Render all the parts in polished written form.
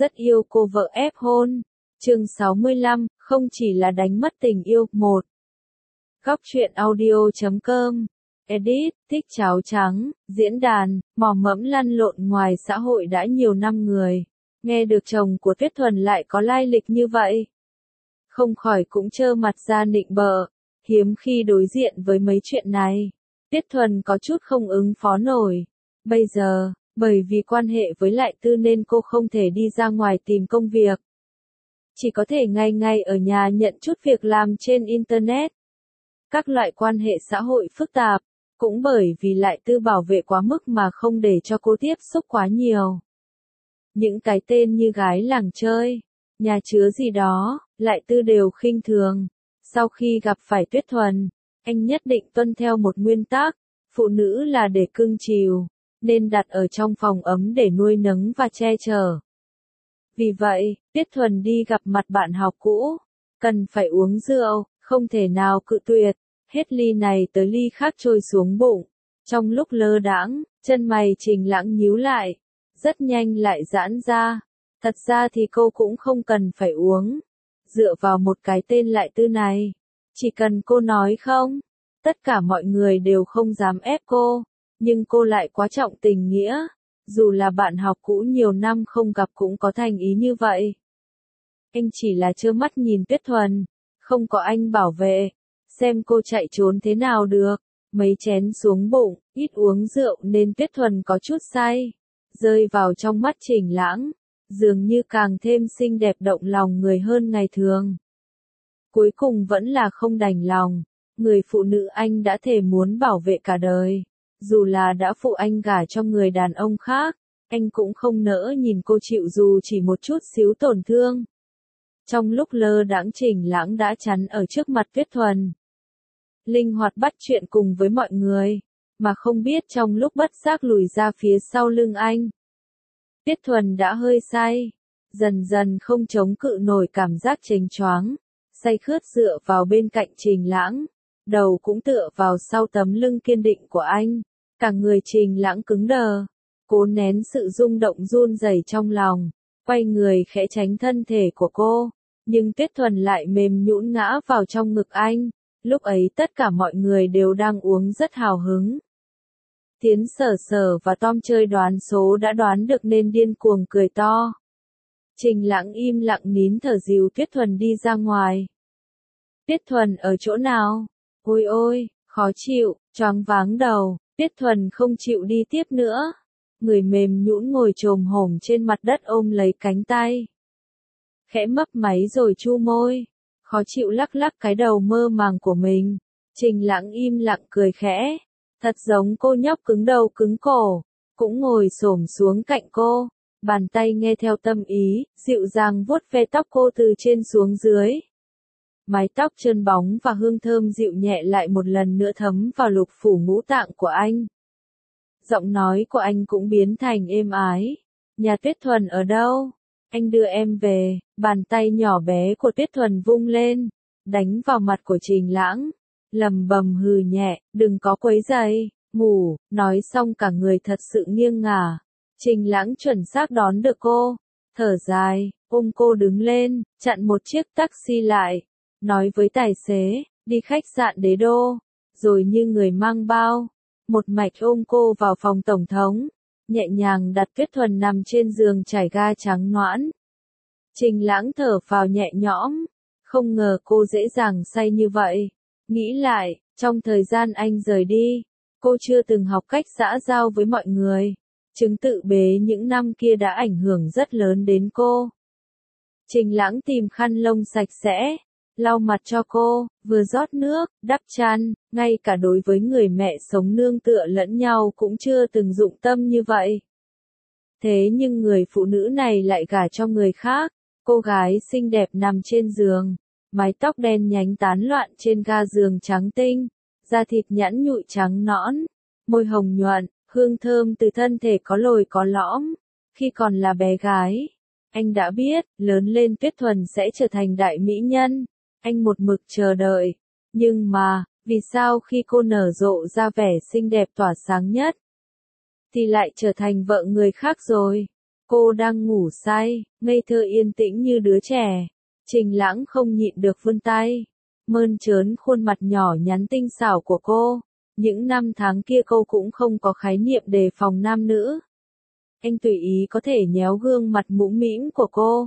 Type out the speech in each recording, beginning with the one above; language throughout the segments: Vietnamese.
rất yêu cô vợ ép hôn. Chương 65, không chỉ là đánh mất tình yêu. 1. Góc truyện audio.com. Edit, thích cháo trắng, diễn đàn, mò mẫm lăn lộn ngoài xã hội đã nhiều năm người. Nghe được chồng của Tuyết Thuần lại có lai lịch như vậy. Không khỏi cũng trơ mặt ra nịnh bợ, hiếm khi đối diện với mấy chuyện này. Tuyết Thuần có chút không ứng phó nổi. Bây giờ, bởi vì quan hệ với Lại Tư nên cô không thể đi ra ngoài tìm công việc. Chỉ có thể ngay ở nhà nhận chút việc làm trên Internet. Các loại quan hệ xã hội phức tạp, cũng bởi vì Lại Tư bảo vệ quá mức mà không để cho cô tiếp xúc quá nhiều. Những cái tên như gái làng chơi, nhà chứa gì đó, Lại Tư đều khinh thường. Sau khi gặp phải Tuyết Thuần, anh nhất định tuân theo một nguyên tắc, phụ nữ là để cưng chiều, nên đặt ở trong phòng ấm để nuôi nấng và che chở. Vì vậy, Tuyết Thuần đi gặp mặt bạn học cũ, cần phải uống rượu, không thể nào cự tuyệt, hết ly này tới ly khác trôi xuống bụng. Trong lúc lơ đãng, chân mày Trình Lãng nhíu lại, rất nhanh lại giãn ra. Thật ra thì cô cũng không cần phải uống. Dựa vào một cái tên Lại Tư này, chỉ cần cô nói không, tất cả mọi người đều không dám ép cô, nhưng cô lại quá trọng tình nghĩa, dù là bạn học cũ nhiều năm không gặp cũng có thành ý như vậy. Anh chỉ là trơ mắt nhìn Tuyết Thuần, không có anh bảo vệ, xem cô chạy trốn thế nào được. Mấy chén xuống bụng, ít uống rượu nên Tuyết Thuần có chút say, rơi vào trong mắt Trình Lãng, dường như càng thêm xinh đẹp động lòng người hơn ngày thường. Cuối cùng vẫn là không đành lòng, người phụ nữ anh đã thề muốn bảo vệ cả đời, dù là đã phụ anh gả cho người đàn ông khác, anh cũng không nỡ nhìn cô chịu dù chỉ một chút xíu tổn thương. Trong lúc lơ đãng Trình Lãng đã chắn ở trước mặt Tuyết Thuần, linh hoạt bắt chuyện cùng với mọi người, mà không biết trong lúc bất giác lùi ra phía sau lưng anh. Tuyết Thuần đã hơi say, dần dần không chống cự nổi cảm giác chênh choáng, say khướt dựa vào bên cạnh Trình Lãng, đầu cũng tựa vào sau tấm lưng kiên định của anh, cả người Trình Lãng cứng đờ, cố nén sự rung động run rẩy trong lòng, quay người khẽ tránh thân thể của cô, nhưng Tuyết Thuần lại mềm nhũn ngã vào trong ngực anh. Lúc ấy tất cả mọi người đều đang uống rất hào hứng. Tiến Sở và Tom chơi đoán số đã đoán được nên điên cuồng cười to. Trình Lãng im lặng nín thở dìu Tuyết Thuần đi ra ngoài. Tuyết Thuần ở chỗ nào? Ôi ôi, khó chịu, choáng váng đầu, Tuyết Thuần không chịu đi tiếp nữa. Người mềm nhũn ngồi chồm hổm trên mặt đất ôm lấy cánh tay. Khẽ mấp máy rồi chu môi. Khó chịu lắc lắc cái đầu mơ màng của mình. Trình Lãng im lặng cười khẽ. Thật giống cô nhóc cứng đầu cứng cổ. Cũng ngồi xổm xuống cạnh cô. Bàn tay nghe theo tâm ý, dịu dàng vuốt ve tóc cô từ trên xuống dưới. Mái tóc trơn bóng và hương thơm dịu nhẹ lại một lần nữa thấm vào lục phủ ngũ tạng của anh. Giọng nói của anh cũng biến thành êm ái. Nhà Tuyết Thuần ở đâu? Anh đưa em về. Bàn tay nhỏ bé của Tuyết Thuần vung lên, đánh vào mặt của Trình Lãng, lầm bầm hừ nhẹ, đừng có quấy rầy, ngủ, nói xong cả người thật sự nghiêng ngả. Trình Lãng chuẩn xác đón được cô, thở dài, ôm cô đứng lên, chặn một chiếc taxi lại, nói với tài xế, đi khách sạn Đế Đô, rồi như người mang bao, một mạch ôm cô vào phòng tổng thống, nhẹ nhàng đặt Tuyết Thuần nằm trên giường trải ga trắng nõn. Trình Lãng thở phào nhẹ nhõm, không ngờ cô dễ dàng say như vậy. Nghĩ lại, trong thời gian anh rời đi, cô chưa từng học cách xã giao với mọi người. Chứng tự bế những năm kia đã ảnh hưởng rất lớn đến cô. Trình Lãng tìm khăn lông sạch sẽ, lau mặt cho cô, vừa rót nước, đắp chăn, ngay cả đối với người mẹ sống nương tựa lẫn nhau cũng chưa từng dụng tâm như vậy. Thế nhưng người phụ nữ này lại gả cho người khác. Cô gái xinh đẹp nằm trên giường, mái tóc đen nhánh tán loạn trên ga giường trắng tinh, da thịt nhẵn nhụi trắng nõn, môi hồng nhuận, hương thơm từ thân thể có lồi có lõm. Khi còn là bé gái, anh đã biết, lớn lên Tuyết Thuần sẽ trở thành đại mỹ nhân. Anh một mực chờ đợi. Nhưng mà, vì sao khi cô nở rộ ra vẻ xinh đẹp tỏa sáng nhất, thì lại trở thành vợ người khác rồi? Cô đang ngủ say, ngây thơ yên tĩnh như đứa trẻ. Trình Lãng không nhịn được vươn tay, mơn trớn khuôn mặt nhỏ nhắn tinh xảo của cô. Những năm tháng kia cô cũng không có khái niệm đề phòng nam nữ. Anh tùy ý có thể nhéo gương mặt mũm mĩm của cô,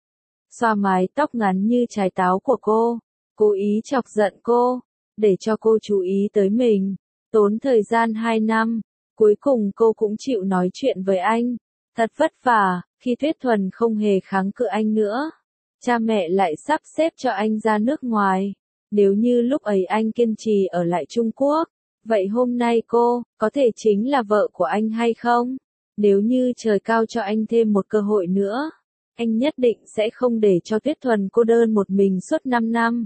xoa mái tóc ngắn như trái táo của cô, cố ý chọc giận cô, để cho cô chú ý tới mình. Tốn thời gian 2 năm, cuối cùng cô cũng chịu nói chuyện với anh. Thật vất vả, khi Tuyết Thuần không hề kháng cự anh nữa. Cha mẹ lại sắp xếp cho anh ra nước ngoài. Nếu như lúc ấy anh kiên trì ở lại Trung Quốc, vậy hôm nay cô, có thể chính là vợ của anh hay không? Nếu như trời cao cho anh thêm một cơ hội nữa, anh nhất định sẽ không để cho Tuyết Thuần cô đơn một mình suốt 5 năm.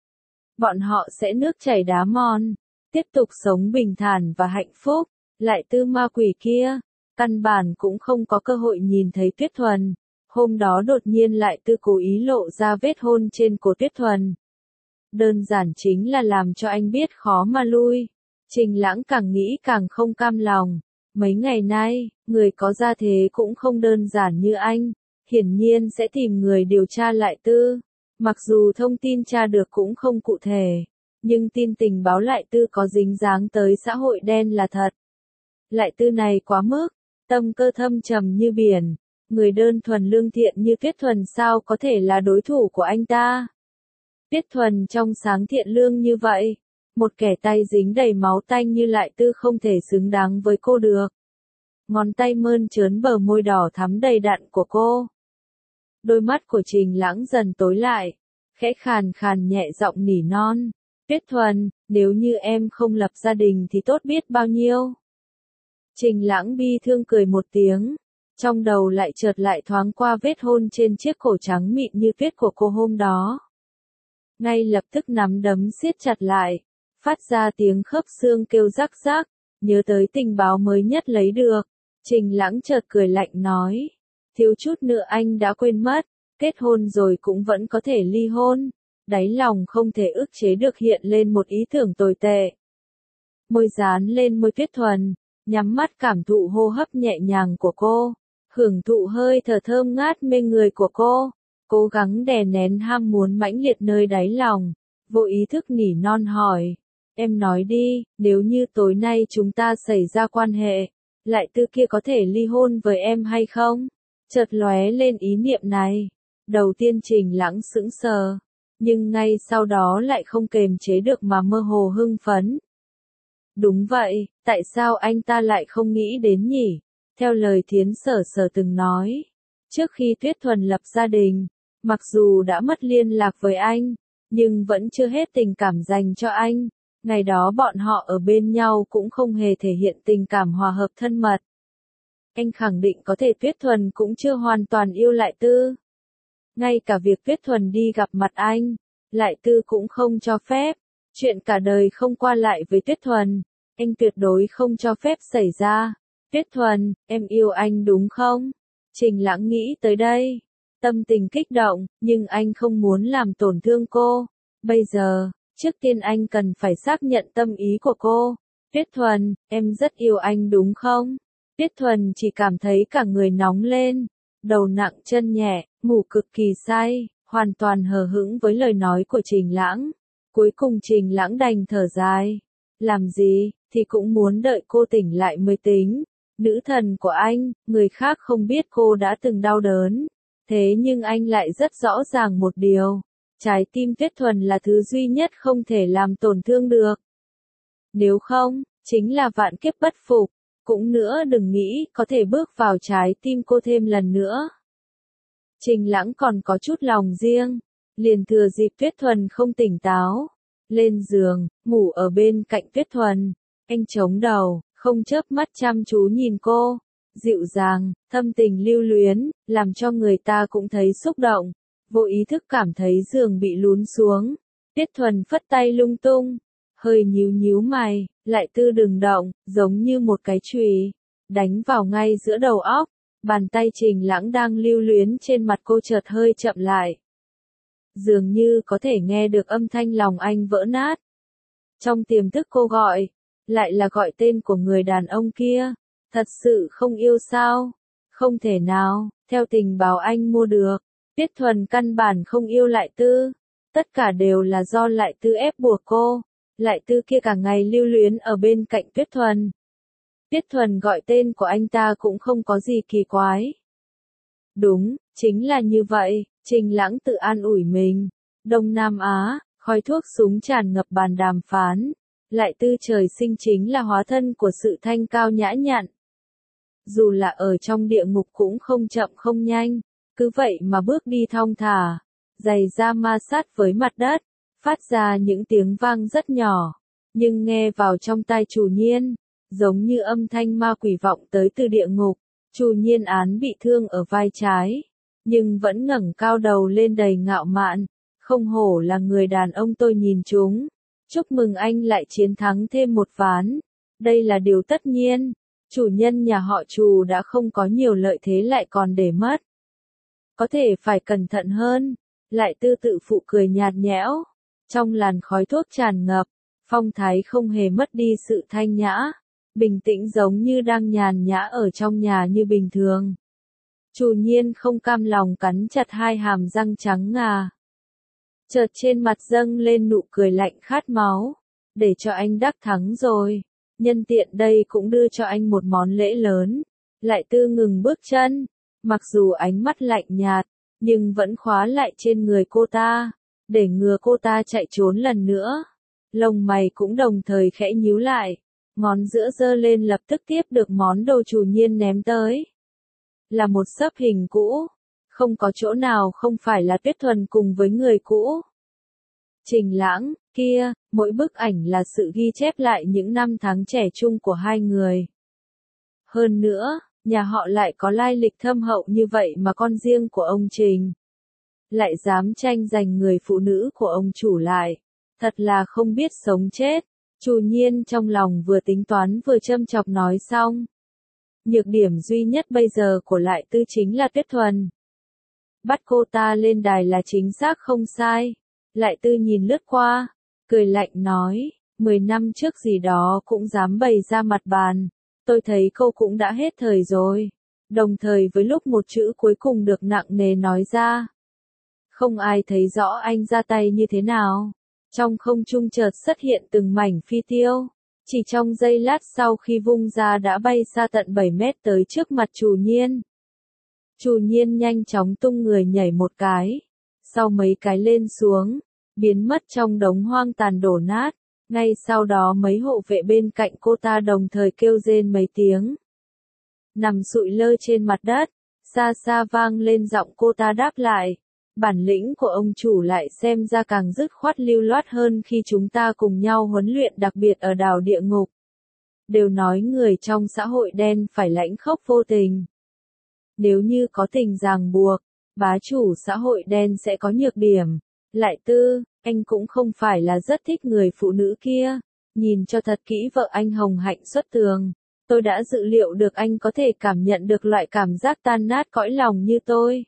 Bọn họ sẽ nước chảy đá mòn, tiếp tục sống bình thản và hạnh phúc. Lại Tư ma quỷ kia, căn bản cũng không có cơ hội nhìn thấy Tuyết Thuần. Hôm đó đột nhiên Lại Tư cố ý lộ ra vết hôn trên cổ Tuyết Thuần. Đơn giản chính là làm cho anh biết khó mà lui. Trình Lãng càng nghĩ càng không cam lòng. Mấy ngày nay, người có gia thế cũng không đơn giản như anh. Hiển nhiên sẽ tìm người điều tra Lại Tư. Mặc dù thông tin tra được cũng không cụ thể, nhưng tin tình báo Lại Tư có dính dáng tới xã hội đen là thật. Lại Tư này quá mức, tâm cơ thâm trầm như biển, người đơn thuần lương thiện như Tuyết Thuần sao có thể là đối thủ của anh ta. Tuyết Thuần trong sáng thiện lương như vậy, một kẻ tay dính đầy máu tanh như Lại Tư không thể xứng đáng với cô được. Ngón tay mơn trớn bờ môi đỏ thắm đầy đặn của cô. Đôi mắt của Trình Lãng dần tối lại, khẽ khàn khàn nhẹ giọng nỉ non. Tuyết Thuần, nếu như em không lập gia đình thì tốt biết bao nhiêu. Trình Lãng bi thương cười một tiếng, trong đầu lại chợt lại thoáng qua vết hôn trên chiếc cổ trắng mịn như tuyết của cô hôm đó. Ngay lập tức nắm đấm siết chặt lại, phát ra tiếng khớp xương kêu rắc rắc, nhớ tới tình báo mới nhất lấy được. Trình Lãng chợt cười lạnh nói, thiếu chút nữa anh đã quên mất, kết hôn rồi cũng vẫn có thể ly hôn. Đáy lòng không thể ức chế được hiện lên một ý tưởng tồi tệ. Môi dán lên môi Tuyết Thuần, nhắm mắt cảm thụ hô hấp nhẹ nhàng của cô, hưởng thụ hơi thở thơm ngát mê người của cô, cố gắng đè nén ham muốn mãnh liệt nơi đáy lòng, vô ý thức nỉ non hỏi, em nói đi, nếu như tối nay chúng ta xảy ra quan hệ, Lại Tư kia có thể ly hôn với em hay không? Chợt lóe lên ý niệm này, đầu tiên Trình Lãng sững sờ, nhưng ngay sau đó lại không kềm chế được mà mơ hồ hưng phấn. Đúng vậy, tại sao anh ta lại không nghĩ đến nhỉ? Theo lời Thiến Sở Sở từng nói, trước khi Tuyết Thuần lập gia đình, mặc dù đã mất liên lạc với anh, nhưng vẫn chưa hết tình cảm dành cho anh. Ngày đó bọn họ ở bên nhau cũng không hề thể hiện tình cảm hòa hợp thân mật. Anh khẳng định có thể Tuyết Thuần cũng chưa hoàn toàn yêu Lại Tư. Ngay cả việc Tuyết Thuần đi gặp mặt anh, Lại Tư cũng không cho phép. Chuyện cả đời không qua lại với Tuyết Thuần, anh tuyệt đối không cho phép xảy ra. Tuyết Thuần, em yêu anh đúng không? Trình Lãng nghĩ tới đây, tâm tình kích động, nhưng anh không muốn làm tổn thương cô. Bây giờ, trước tiên anh cần phải xác nhận tâm ý của cô. Tuyết Thuần, em rất yêu anh đúng không? Tuyết Thuần chỉ cảm thấy cả người nóng lên, đầu nặng chân nhẹ, ngủ cực kỳ say, hoàn toàn hờ hững với lời nói của Trình Lãng. Cuối cùng Trình Lãng đành thở dài. Làm gì, thì cũng muốn đợi cô tỉnh lại mới tính. Nữ thần của anh, người khác không biết cô đã từng đau đớn. Thế nhưng anh lại rất rõ ràng một điều. Trái tim Tuyết Thuần là thứ duy nhất không thể làm tổn thương được. Nếu không, chính là vạn kiếp bất phục. Cũng nữa đừng nghĩ có thể bước vào trái tim cô thêm lần nữa. Trình Lãng còn có chút lòng riêng. Liền thừa dịp Tuyết Thuần không tỉnh táo. Lên giường, ngủ ở bên cạnh Tuyết Thuần. Anh chống đầu, không chớp mắt chăm chú nhìn cô. Dịu dàng, thâm tình lưu luyến, làm cho người ta cũng thấy xúc động. Vô ý thức cảm thấy giường bị lún xuống. Tuyết Thuần phất tay lung tung. Hơi nhíu nhíu mày, Lại Tư đừng động, giống như một cái chùy. Đánh vào ngay giữa đầu óc. Bàn tay Trình Lãng đang lưu luyến trên mặt cô chợt hơi chậm lại. Dường như có thể nghe được âm thanh lòng anh vỡ nát. Trong tiềm thức cô gọi, lại là gọi tên của người đàn ông kia. Thật sự không yêu sao? Không thể nào, theo tình báo anh mua được, Tuyết Thuần căn bản không yêu Lại Tư. Tất cả đều là do Lại Tư ép buộc cô. Lại Tư kia cả ngày lưu luyến ở bên cạnh Tuyết Thuần. Tuyết Thuần gọi tên của anh ta cũng không có gì kỳ quái. Đúng, chính là như vậy, Trình Lãng tự an ủi mình. Đông Nam Á, khói thuốc súng tràn ngập bàn đàm phán. Lại Tư trời sinh chính là hóa thân của sự thanh cao nhã nhặn. Dù là ở trong địa ngục cũng không chậm không nhanh, cứ vậy mà bước đi thong thả, giày da ma sát với mặt đất, phát ra những tiếng vang rất nhỏ, nhưng nghe vào trong tai Trù Nhiên, giống như âm thanh ma quỷ vọng tới từ địa ngục. Trù Nhiên Án bị thương ở vai trái, nhưng vẫn ngẩng cao đầu lên đầy ngạo mạn, không hổ là người đàn ông tôi nhìn chúng. Chúc mừng anh lại chiến thắng thêm một ván. Đây là điều tất nhiên. Chủ nhân nhà họ Trù đã không có nhiều lợi thế lại còn để mất. Có thể phải cẩn thận hơn. Lại Tư tự phụ cười nhạt nhẽo. Trong làn khói thuốc tràn ngập, phong thái không hề mất đi sự thanh nhã. Bình tĩnh giống như đang nhàn nhã ở trong nhà như bình thường. Trù Nhiên không cam lòng cắn chặt hai hàm răng trắng ngà. Chợt trên mặt dâng lên nụ cười lạnh khát máu. Để cho anh đắc thắng rồi. Nhân tiện đây cũng đưa cho anh một món lễ lớn. Lại Tư ngừng bước chân. Mặc dù ánh mắt lạnh nhạt, nhưng vẫn khóa lại trên người cô ta. Để ngừa cô ta chạy trốn lần nữa. Lông mày cũng đồng thời khẽ nhíu lại. Ngón giữa giơ lên lập tức tiếp được món đồ Trù Nhiên ném tới. Là một xấp hình cũ. Không có chỗ nào không phải là Tuyết Thuần cùng với người cũ. Trình Lãng, kia, mỗi bức ảnh là sự ghi chép lại những năm tháng trẻ trung của hai người. Hơn nữa, nhà họ lại có lai lịch thâm hậu như vậy mà con riêng của ông Trình lại dám tranh giành người phụ nữ của ông chủ lại. Thật là không biết sống chết. Trù Nhiên trong lòng vừa tính toán vừa châm chọc nói xong. Nhược điểm duy nhất bây giờ của Lại Tư chính là Tuyết Thuần. Bắt cô ta lên đài là chính xác không sai. Lại Tư nhìn lướt qua, cười lạnh nói, 10 năm trước gì đó cũng dám bày ra mặt bàn. Tôi thấy cô cũng đã hết thời rồi. Đồng thời với lúc một chữ cuối cùng được nặng nề nói ra. Không ai thấy rõ anh ra tay như thế nào. Trong không trung chợt xuất hiện từng mảnh phi tiêu. Chỉ trong giây lát sau khi vung ra đã bay xa tận 7 mét tới trước mặt Trù Nhiên. Trù Nhiên nhanh chóng tung người nhảy một cái. Sau mấy cái lên xuống, biến mất trong đống hoang tàn đổ nát. Ngay sau đó mấy hộ vệ bên cạnh cô ta đồng thời kêu rên mấy tiếng. Nằm sụi lơ trên mặt đất, xa xa vang lên giọng cô ta đáp lại. Bản lĩnh của ông chủ Lại xem ra càng dứt khoát lưu loát hơn khi chúng ta cùng nhau huấn luyện đặc biệt ở đảo địa ngục. Đều nói người trong xã hội đen phải lãnh khốc vô tình. Nếu như có tình ràng buộc, bá chủ xã hội đen sẽ có nhược điểm. Lại Tư, anh cũng không phải là rất thích người phụ nữ kia. Nhìn cho thật kỹ vợ anh hồng hạnh xuất tường. Tôi đã dự liệu được anh có thể cảm nhận được loại cảm giác tan nát cõi lòng như tôi.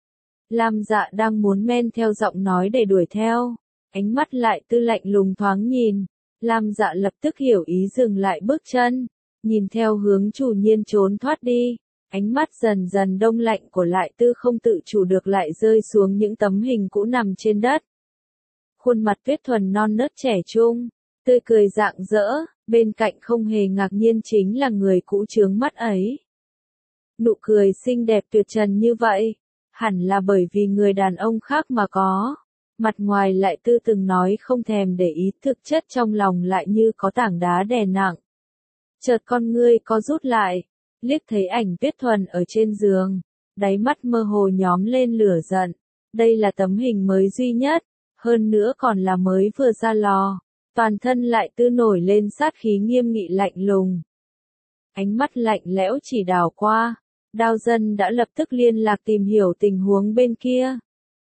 Lam Dạ đang muốn men theo giọng nói để đuổi theo. Ánh mắt Lại Tư lạnh lùng thoáng nhìn. Lam Dạ lập tức hiểu ý dừng lại bước chân. Nhìn theo hướng Trù Nhiên trốn thoát đi. Ánh mắt dần dần đông lạnh của Lại Tư không tự chủ được lại rơi xuống những tấm hình cũ nằm trên đất. Khuôn mặt Tuyết Thuần non nớt trẻ trung, tươi cười rạng rỡ, bên cạnh không hề ngạc nhiên chính là người cũ chướng mắt ấy. Nụ cười xinh đẹp tuyệt trần như vậy, hẳn là bởi vì người đàn ông khác mà có. Mặt ngoài Lại Tư từng nói không thèm để ý, thực chất trong lòng lại như có tảng đá đè nặng. Chợt con ngươi co rút lại, liếc thấy ảnh Tuyết Thuần ở trên giường, đáy mắt mơ hồ nhóm lên lửa giận. Đây là tấm hình mới duy nhất, hơn nữa còn là mới vừa ra lò. Toàn thân Lại Tư nổi lên sát khí nghiêm nghị lạnh lùng. Ánh mắt lạnh lẽo chỉ đảo qua, Đao Dân đã lập tức liên lạc tìm hiểu tình huống bên kia.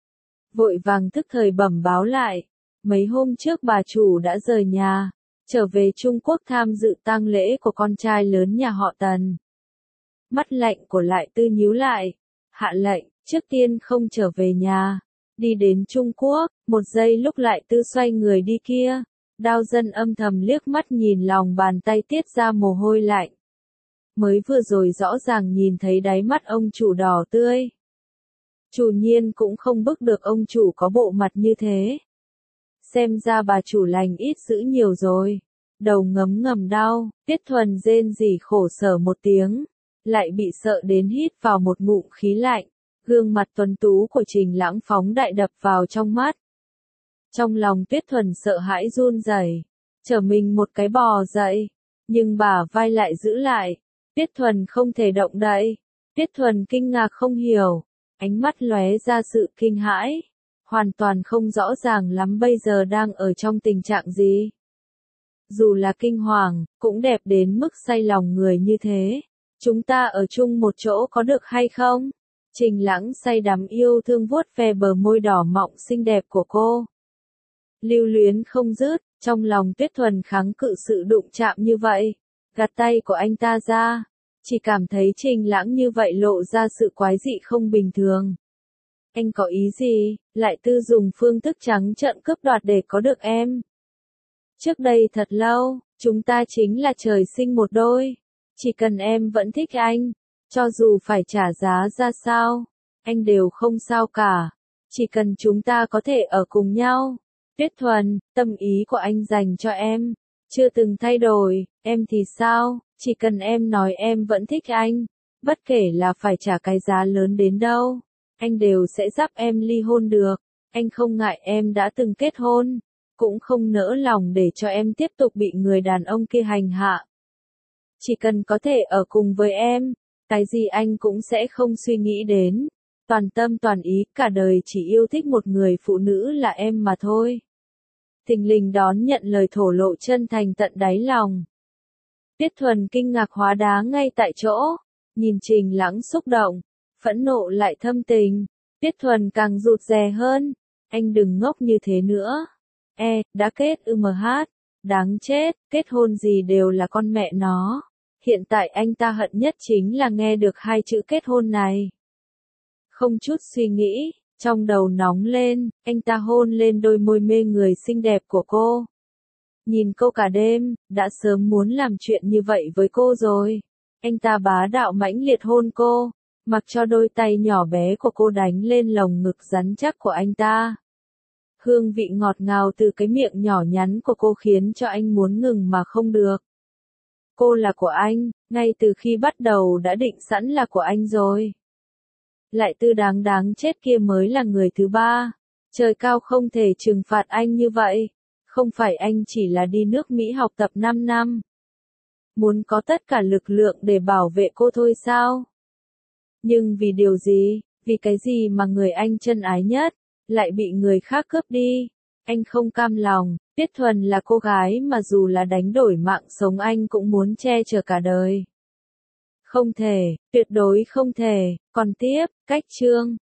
Vội vàng tức thời bẩm báo lại, mấy hôm trước bà chủ đã rời nhà, trở về Trung Quốc tham dự tang lễ của con trai lớn nhà họ Tần. Mắt lạnh của Lại Tư nhíu lại, hạ lệnh, trước tiên không trở về nhà, đi đến Trung Quốc. Một giây lúc Lại Tư xoay người đi kia, Đao Dân âm thầm liếc mắt nhìn lòng bàn tay tiết ra mồ hôi lạnh. mới vừa rồi rõ ràng nhìn thấy đáy mắt ông chủ đỏ tươi. Chủ nhiên cũng không bức được ông chủ có bộ mặt như thế. Xem ra bà chủ lành ít dữ nhiều rồi. Đầu ngấm ngầm đau, Tiết Thuần rên rỉ khổ sở một tiếng, lại bị sợ đến hít vào một ngụm khí lạnh. Gương mặt tuấn tú của Trình Lãng phóng đại đập vào trong mắt. Trong lòng Tiết Thuần sợ hãi run rẩy, trở mình một cái bò dậy, nhưng bả vai lại giữ lại. Tiết Thuần không thể động đậy. Tiết Thuần kinh ngạc không hiểu, ánh mắt lóe ra sự kinh hãi, hoàn toàn không rõ ràng lắm bây giờ đang ở trong tình trạng gì. Dù là kinh hoàng, cũng đẹp đến mức say lòng người như thế. Chúng ta ở chung một chỗ có được hay không? Trình Lãng say đắm yêu thương vuốt ve bờ môi đỏ mọng xinh đẹp của cô. Lưu luyến không dứt, trong lòng Tiết Thuần kháng cự sự đụng chạm như vậy. Gạt tay của anh ta ra, chỉ cảm thấy Trình Lãng như vậy lộ ra sự quái dị không bình thường. Anh có ý gì, lại tư dùng phương thức trắng trợn cướp đoạt để có được em? Trước đây thật lâu, chúng ta chính là trời sinh một đôi. Chỉ cần em vẫn thích anh, cho dù phải trả giá ra sao, anh đều không sao cả. Chỉ cần chúng ta có thể ở cùng nhau. Tiết Thuần, tâm ý của anh dành cho em chưa từng thay đổi, em thì sao? Chỉ cần em nói em vẫn thích anh, bất kể là phải trả cái giá lớn đến đâu, anh đều sẽ giúp em ly hôn được. Anh không ngại em đã từng kết hôn, cũng không nỡ lòng để cho em tiếp tục bị người đàn ông kia hành hạ. Chỉ cần có thể ở cùng với em, cái gì anh cũng sẽ không suy nghĩ đến. Toàn tâm toàn ý, cả đời chỉ yêu thích một người phụ nữ là em mà thôi. Thình lình đón nhận lời thổ lộ chân thành tận đáy lòng. Tiết Thuần kinh ngạc hóa đá ngay tại chỗ, nhìn Trình Lãng xúc động, phẫn nộ lại thâm tình. Tiết Thuần càng rụt rè hơn, anh đừng ngốc như thế nữa. Đã kết đáng chết, kết hôn gì đều là con mẹ nó. Hiện tại anh ta hận nhất chính là nghe được hai chữ kết hôn này. Không chút suy nghĩ, trong đầu nóng lên, anh ta hôn lên đôi môi mê người xinh đẹp của cô. Nhìn cô cả đêm, đã sớm muốn làm chuyện như vậy với cô rồi. Anh ta bá đạo mãnh liệt hôn cô, mặc cho đôi tay nhỏ bé của cô đánh lên lồng ngực rắn chắc của anh ta. Hương vị ngọt ngào từ cái miệng nhỏ nhắn của cô khiến cho anh muốn ngừng mà không được. Cô là của anh, ngay từ khi bắt đầu đã định sẵn là của anh rồi. Lại Tư đáng chết kia mới là người thứ ba. Trời cao không thể trừng phạt anh như vậy. Không phải anh chỉ là đi nước Mỹ học tập 5 năm. Muốn có tất cả lực lượng để bảo vệ cô thôi sao? Nhưng vì điều gì, vì cái gì mà người anh chân ái nhất, lại bị người khác cướp đi? Anh không cam lòng. Tiết Thuần là cô gái mà dù là đánh đổi mạng sống anh cũng muốn che chở cả đời. Không thể, tuyệt đối không thể. Còn tiếp, cách chương